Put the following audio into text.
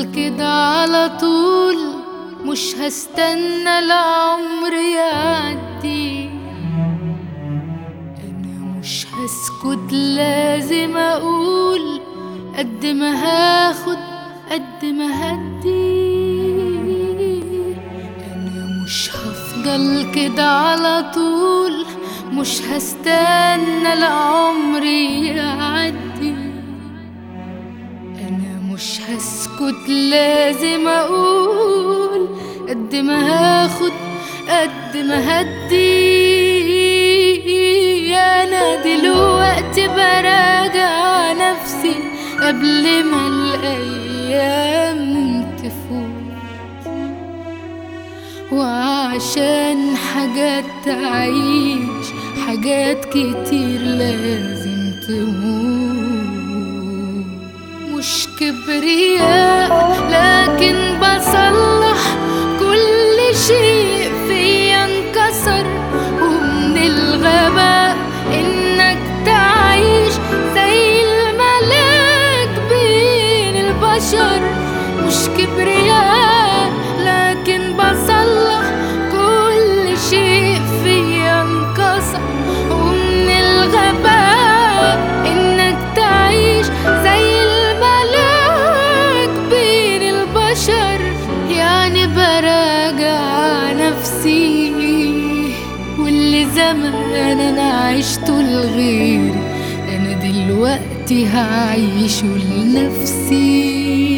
كده على طول، مش هستنى العمر يعدي. انا مش هسكت، لازم اقول قد ما هاخد قد ما هدي. انا مش هفضل كده على طول، مش هستنى العمر يعدي. انا مش هسكت، لازم اقول قد ما هاخد قد ما هدي. انا دلوقتي براجع نفسي قبل ما الايام تفوت، وعشان حاجات تعيش حاجات كتير لازم تموت. مش كبرياء لكن بصلح كل شيء فيا انكسر، ومن الغباء انك تعيش زي الملاك بين البشر. مش كبرياء لكن بصلح كل شيء فيا انكسر، ومن الغباء انك تعيش زي الملاك بين البشر. يعني براجع نفسي، واللي زمان انا عشته لغيري انا دلوقتي هعيشه لنفسي.